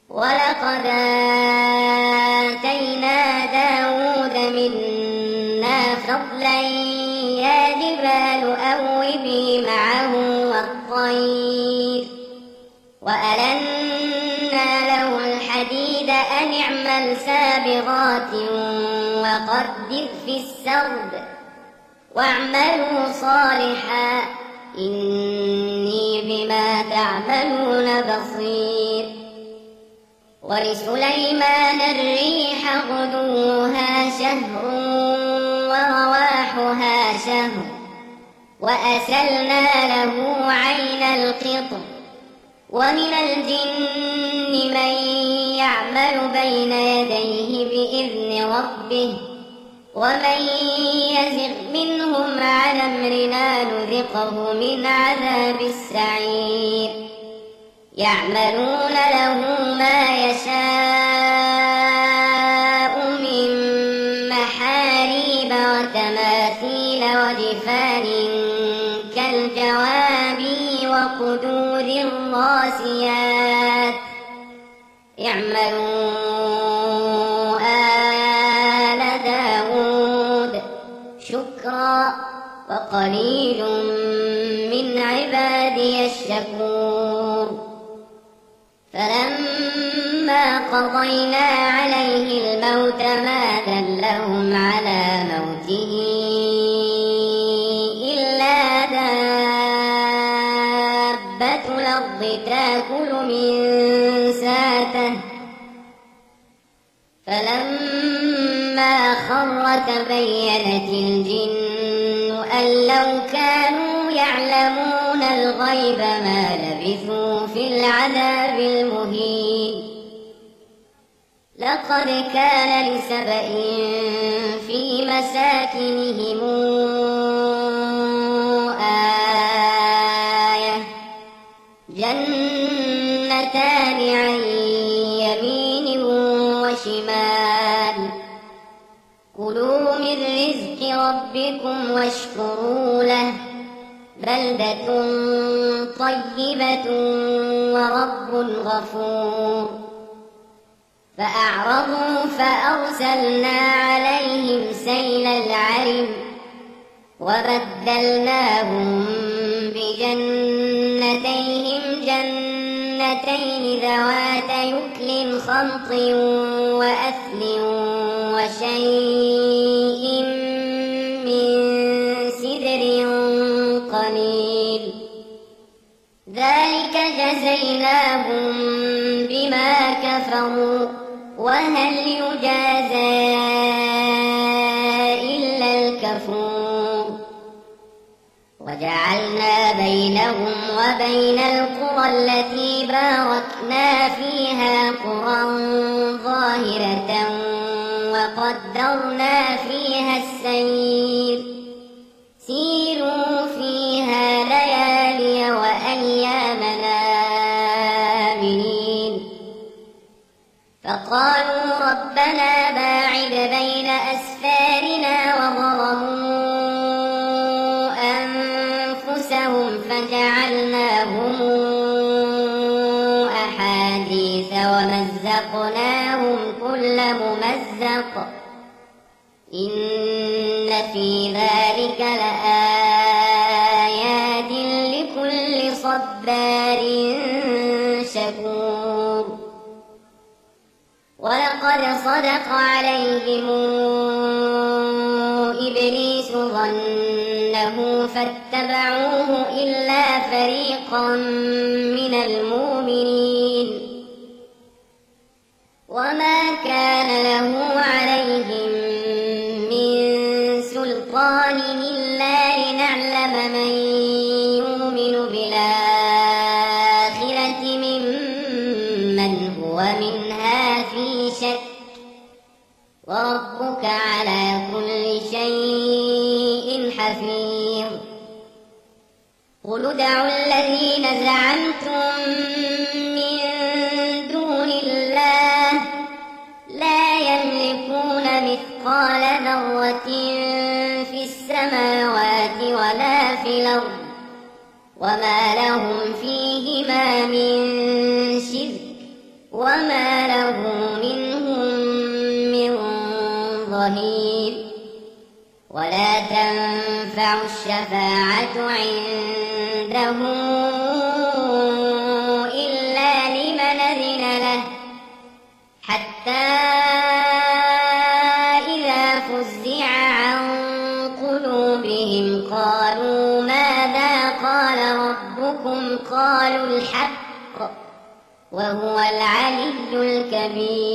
ولقد آتينا داود منا فضلا يا جبال أوبي معه والطير وألنا له الحديد أن اعمل سابغات وقدر في السرد واعملوا صالحا إني بما تعملون بصير. ولسليمان الريح غدوها شهر ورواحها شهر وأسلنا له عين القطر ومن الجن من يعمل بين يديه بإذن ربه ومن يزغ منهم عن أمرنا نذقه من عذاب السعير. يعملون له ما يشاء من محاريب وتماثيل وجفان كالجواب وقدور الراسيات اعملوا آل داود شكرا وقليل من عبادي الشكور. فلما قضينا عليه الموت ما دلهم على موته إلا دابة الأرض تأكل من ساته فلما خر تبينت الجن أن لو كانوا يعلمون الغيب ما لبثوا في العذاب المهين. لقد كان لسبإ في مساكنهم آية جنتان عن يمين وشمال كلوا من رزق ربكم واشكروا له بلدة طيبة ورب غفور. فأعرضوا فأرسلنا عليهم سيل العرم وبدلناهم بجنتيهم جنتين ذوات يكل خمط وأثل وشيء من سدر قليل ذلك جزيناهم بما كفروا وهل يجازى إلا الكفور. وجعلنا بينهم وبين القرى التي باركنا فيها قرى ظاهرة وقدرنا فيها السير سيروا فيها ليالي وأيامنا آمنين. فقالوا ربنا باعد بين أسفارنا وظلموا أنفسهم فجعلناهم أحاديث ومزقناهم كل ممزق إن في ذلك لآيات لكل صبار شكور. ولقد صدق عليهم إبليس ظنه فاتبعوه إلا فريقا من المؤمنين وما كان له عليهم من سلطان إلا لنعلم من يؤمن بالآخرة ممن هو منها في شك وربك على كل شيء حفيظ. قل ادعوا الذين زعمتم من دون الله لا يملكون مثقال ذرة في السماوات ولا في الأرض وما لهم فيهما من شرك وما له منهم من ظهير ولا تنفع الشفاعة عنده إلا لمن أذن له حتى إذا فزع عن قلوبهم قالوا ماذا قال ربكم قالوا الحق وهو العلي الكبير